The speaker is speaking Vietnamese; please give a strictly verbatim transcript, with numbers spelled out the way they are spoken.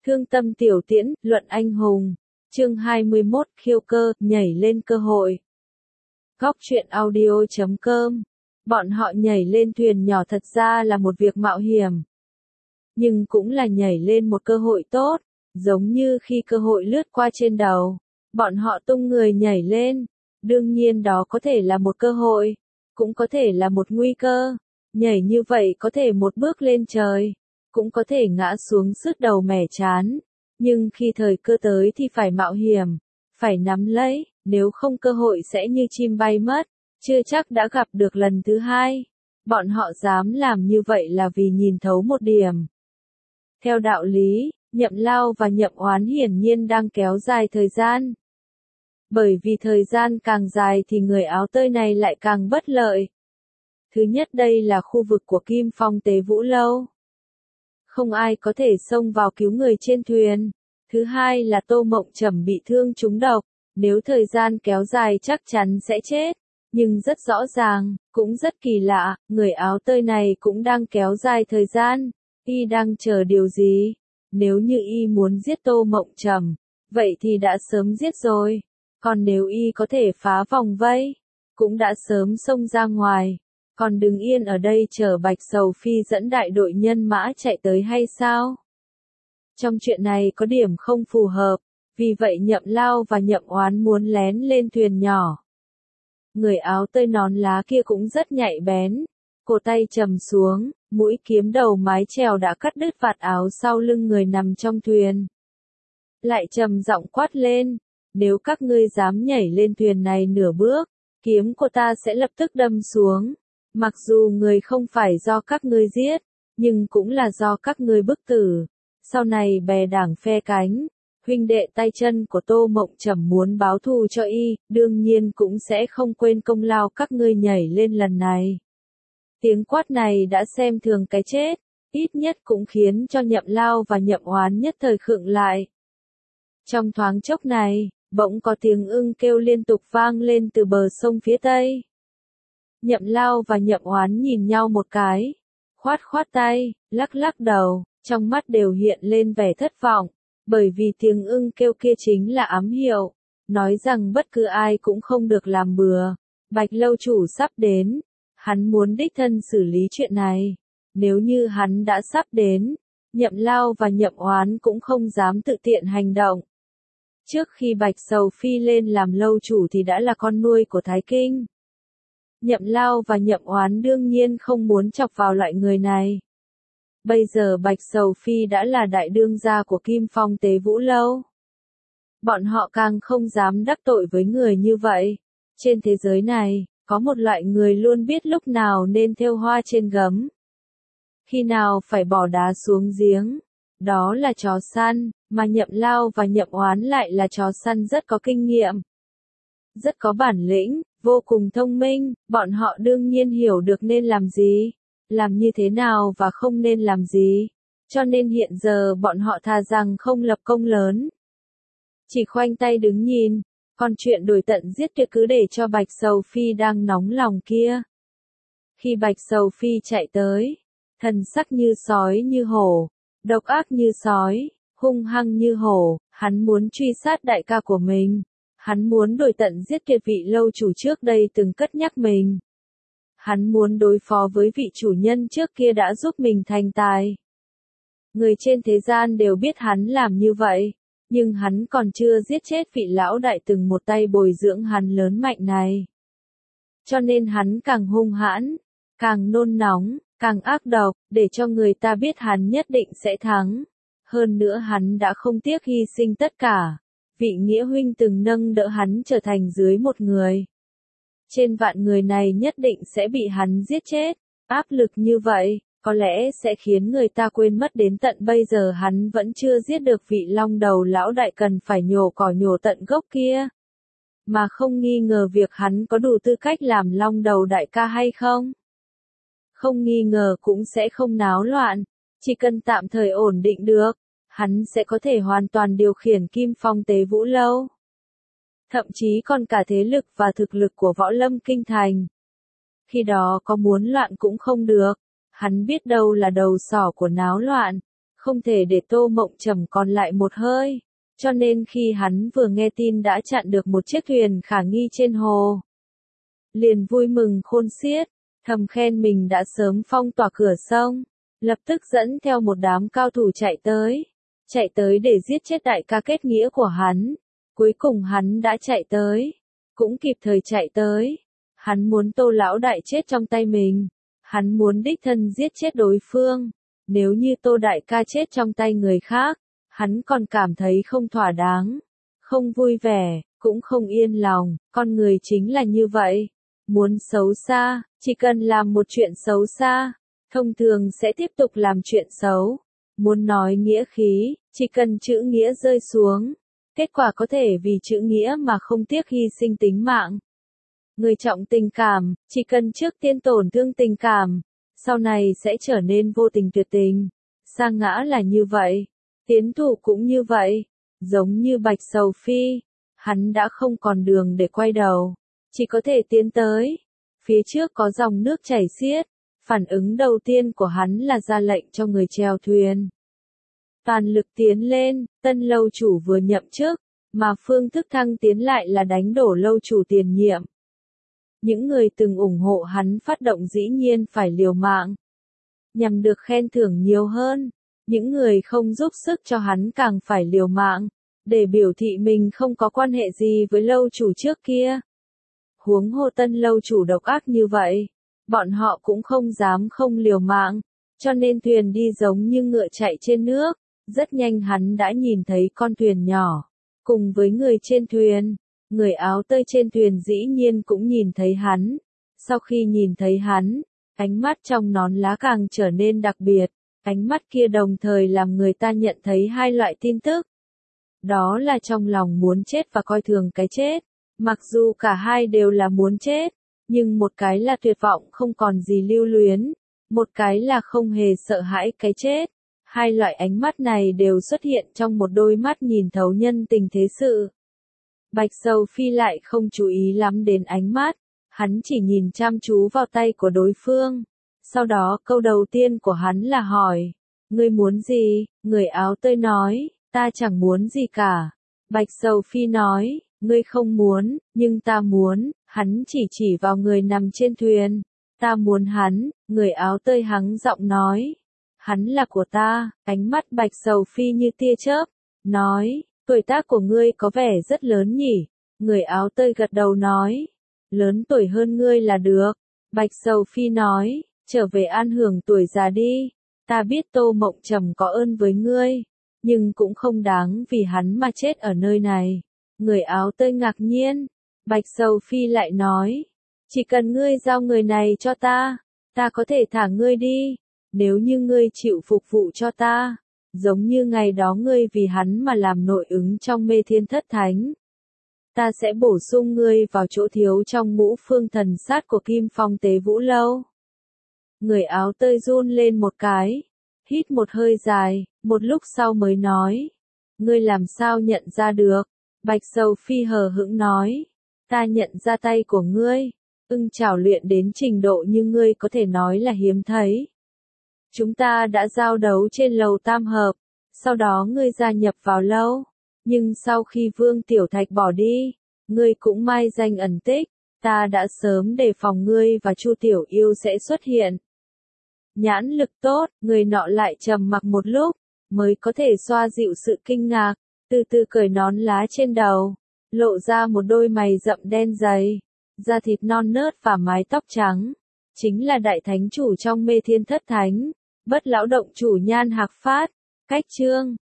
Thương tâm tiểu tiễn, luận anh hùng. Chương hai mươi mốt, khiêu cơ, nhảy lên cơ hội. Góc truyện audio chấm com. Bọn họ nhảy lên thuyền nhỏ thật ra là một việc mạo hiểm. Nhưng cũng là nhảy lên một cơ hội tốt, giống như khi cơ hội lướt qua trên đầu. Bọn họ tung người nhảy lên. Đương nhiên đó có thể là một cơ hội, cũng có thể là một nguy cơ. Nhảy như vậy có thể một bước lên trời, cũng có thể ngã xuống sứt đầu mẻ chán. Nhưng khi thời cơ tới thì phải mạo hiểm, phải nắm lấy, nếu không cơ hội sẽ như chim bay mất, chưa chắc đã gặp được lần thứ hai. Bọn họ dám làm như vậy là vì nhìn thấu một điểm. Theo đạo lý, Nhậm Lao và Nhậm Oán hiển nhiên đang kéo dài thời gian. Bởi vì thời gian càng dài thì người áo tơi này lại càng bất lợi. Thứ nhất đây là khu vực của Kim Phong Tế Vũ Lâu. Không ai có thể xông vào cứu người trên thuyền. Thứ hai là Tô Mộng Trầm bị thương trúng độc. Nếu thời gian kéo dài chắc chắn sẽ chết. Nhưng rất rõ ràng, cũng rất kỳ lạ, người áo tơi này cũng đang kéo dài thời gian. Y đang chờ điều gì? Nếu như Y muốn giết Tô Mộng Trầm, vậy thì đã sớm giết rồi. Còn nếu Y có thể phá vòng vây, cũng đã sớm xông ra ngoài. Còn đứng yên ở đây chờ Bạch Sầu Phi dẫn đại đội nhân mã chạy tới hay sao? Trong chuyện này có điểm không phù hợp, vì vậy Nhậm Lao và Nhậm Oán muốn lén lên thuyền nhỏ. Người áo tơi nón lá kia cũng rất nhạy bén, cổ tay trầm xuống, mũi kiếm đầu mái chèo đã cắt đứt vạt áo sau lưng người nằm trong thuyền. Lại trầm giọng quát lên, nếu các ngươi dám nhảy lên thuyền này nửa bước, kiếm của ta sẽ lập tức đâm xuống. Mặc dù người không phải do các ngươi giết, nhưng cũng là do các ngươi bức tử. Sau này bè đảng phe cánh, huynh đệ tay chân của Tô Mộng Trầm muốn báo thù cho Y, đương nhiên cũng sẽ không quên công lao các ngươi nhảy lên lần này. Tiếng quát này đã xem thường cái chết, ít nhất cũng khiến cho Nhậm Lao và Nhậm Oán nhất thời khựng lại. Trong thoáng chốc này, bỗng có tiếng ưng kêu liên tục vang lên từ bờ sông phía tây. Nhậm Lao và Nhậm Oán nhìn nhau một cái, khoát khoát tay, lắc lắc đầu, trong mắt đều hiện lên vẻ thất vọng, bởi vì tiếng ưng kêu kia chính là ám hiệu, nói rằng bất cứ ai cũng không được làm bừa. Bạch lâu chủ sắp đến, hắn muốn đích thân xử lý chuyện này. Nếu như hắn đã sắp đến, Nhậm Lao và Nhậm Oán cũng không dám tự tiện hành động. Trước khi Bạch Sầu Phi lên làm lâu chủ thì đã là con nuôi của Thái Kinh. Nhậm Lao và Nhậm Oán đương nhiên không muốn chọc vào loại người này. Bây giờ Bạch Sầu Phi đã là đại đương gia của Kim Phong Tế Vũ Lâu. Bọn họ càng không dám đắc tội với người như vậy. Trên thế giới này, có một loại người luôn biết lúc nào nên thêu hoa trên gấm, khi nào phải bỏ đá xuống giếng. Đó là chó săn, mà Nhậm Lao và Nhậm Oán lại là chó săn rất có kinh nghiệm, rất có bản lĩnh, vô cùng thông minh. Bọn họ đương nhiên hiểu được nên làm gì, làm như thế nào và không nên làm gì. Cho nên hiện giờ bọn họ thà rằng không lập công lớn, chỉ khoanh tay đứng nhìn. Còn chuyện đuổi tận giết tuyệt cứ để cho Bạch Sầu Phi đang nóng lòng kia. Khi Bạch Sầu Phi chạy tới, thần sắc như sói như hổ, độc ác như sói, hung hăng như hổ, hắn muốn truy sát đại ca của mình. Hắn muốn đuổi tận giết tuyệt vị lâu chủ trước đây từng cất nhắc mình. Hắn muốn đối phó với vị chủ nhân trước kia đã giúp mình thành tài. Người trên thế gian đều biết hắn làm như vậy, nhưng hắn còn chưa giết chết vị lão đại từng một tay bồi dưỡng hắn lớn mạnh này. Cho nên hắn càng hung hãn, càng nôn nóng, càng ác độc, để cho người ta biết hắn nhất định sẽ thắng. Hơn nữa hắn đã không tiếc hy sinh tất cả. Vị nghĩa huynh từng nâng đỡ hắn trở thành dưới một người. Trên vạn người này nhất định sẽ bị hắn giết chết. Áp lực như vậy, có lẽ sẽ khiến người ta quên mất đến tận bây giờ hắn vẫn chưa giết được vị long đầu lão đại cần phải nhổ cỏ nhổ tận gốc kia. Mà không nghi ngờ việc hắn có đủ tư cách làm long đầu đại ca hay không. Không nghi ngờ cũng sẽ không náo loạn, chỉ cần tạm thời ổn định được, hắn sẽ có thể hoàn toàn điều khiển Kim Phong Tế Vũ Lâu. Thậm chí còn cả thế lực và thực lực của Võ Lâm Kinh Thành. Khi đó có muốn loạn cũng không được, hắn biết đâu là đầu sỏ của náo loạn, không thể để Tô Mộng Trầm còn lại một hơi, cho nên khi hắn vừa nghe tin đã chặn được một chiếc thuyền khả nghi trên hồ, liền vui mừng khôn xiết, thầm khen mình đã sớm phong tỏa cửa sông, lập tức dẫn theo một đám cao thủ chạy tới, chạy tới để giết chết đại ca kết nghĩa của hắn. Cuối cùng hắn đã chạy tới, cũng kịp thời chạy tới. Hắn muốn Tô lão đại chết trong tay mình, hắn muốn đích thân giết chết đối phương. Nếu như Tô đại ca chết trong tay người khác, hắn còn cảm thấy không thỏa đáng, không vui vẻ, cũng không yên lòng. Con người chính là như vậy, muốn xấu xa, chỉ cần làm một chuyện xấu xa, thông thường sẽ tiếp tục làm chuyện xấu. Muốn nói nghĩa khí, chỉ cần chữ nghĩa rơi xuống, kết quả có thể vì chữ nghĩa mà không tiếc hy sinh tính mạng. Người trọng tình cảm, chỉ cần trước tiên tổn thương tình cảm, sau này sẽ trở nên vô tình tuyệt tình. Sa Ngã là như vậy, Tiến Thủ cũng như vậy, giống như Bạch Sầu Phi, hắn đã không còn đường để quay đầu, chỉ có thể tiến tới. Phía trước có dòng nước chảy xiết, phản ứng đầu tiên của hắn là ra lệnh cho người chèo thuyền toàn lực tiến lên. Tân lâu chủ vừa nhậm chức, mà phương thức thăng tiến lại là đánh đổ lâu chủ tiền nhiệm. Những người từng ủng hộ hắn phát động dĩ nhiên phải liều mạng, nhằm được khen thưởng nhiều hơn. Những người không giúp sức cho hắn càng phải liều mạng, để biểu thị mình không có quan hệ gì với lâu chủ trước kia. Huống hồ tân lâu chủ độc ác như vậy, bọn họ cũng không dám không liều mạng, cho nên thuyền đi giống như ngựa chạy trên nước. Rất nhanh hắn đã nhìn thấy con thuyền nhỏ, cùng với người trên thuyền. Người áo tơi trên thuyền dĩ nhiên cũng nhìn thấy hắn. Sau khi nhìn thấy hắn, ánh mắt trong nón lá càng trở nên đặc biệt. Ánh mắt kia đồng thời làm người ta nhận thấy hai loại tin tức. Đó là trong lòng muốn chết và coi thường cái chết. Mặc dù cả hai đều là muốn chết, nhưng một cái là tuyệt vọng không còn gì lưu luyến, một cái là không hề sợ hãi cái chết. Hai loại ánh mắt này đều xuất hiện trong một đôi mắt nhìn thấu nhân tình thế sự. Bạch Sầu Phi lại không chú ý lắm đến ánh mắt, hắn chỉ nhìn chăm chú vào tay của đối phương. Sau đó câu đầu tiên của hắn là hỏi, ngươi muốn gì? Người áo tơi nói, ta chẳng muốn gì cả. Bạch Sầu Phi nói, ngươi không muốn, nhưng ta muốn. Hắn chỉ chỉ vào người nằm trên thuyền, ta muốn hắn. Người áo tơi hắng giọng nói, hắn là của ta. Ánh mắt Bạch Sầu Phi như tia chớp, nói, tuổi tác của ngươi có vẻ rất lớn nhỉ? Người áo tơi gật đầu nói, lớn tuổi hơn ngươi là được. Bạch Sầu Phi nói, trở về an hưởng tuổi già đi. Ta biết Tô Mộng Trầm có ơn với ngươi, nhưng cũng không đáng vì hắn mà chết ở nơi này. Người áo tơi ngạc nhiên. Bạch Sầu Phi lại nói, chỉ cần ngươi giao người này cho ta, ta có thể thả ngươi đi. Nếu như ngươi chịu phục vụ cho ta, giống như ngày đó ngươi vì hắn mà làm nội ứng trong Mê Thiên Thất Thánh, ta sẽ bổ sung ngươi vào chỗ thiếu trong ngũ phương thần sát của Kim Phong Tế Vũ Lâu. Người áo tơi run lên một cái, hít một hơi dài, một lúc sau mới nói, ngươi làm sao nhận ra được? Bạch Sầu Phi hờ hững nói, ta nhận ra tay của ngươi, ưng chảo luyện đến trình độ như ngươi có thể nói là hiếm thấy. Chúng ta đã giao đấu trên lầu tam hợp, sau đó ngươi gia nhập vào lâu, nhưng sau khi Vương Tiểu Thạch bỏ đi, ngươi cũng mai danh ẩn tích, ta đã sớm đề phòng ngươi và Chu Tiểu Yêu sẽ xuất hiện. Nhãn lực tốt, người nọ lại trầm mặc một lúc, mới có thể xoa dịu sự kinh ngạc, từ từ cởi nón lá trên đầu, lộ ra một đôi mày rậm đen dày, da thịt non nớt và mái tóc trắng. Chính là đại thánh chủ trong Mê Thiên Thất Thánh, Bất Lão Động chủ Nhan Hạc Phát. Cách chương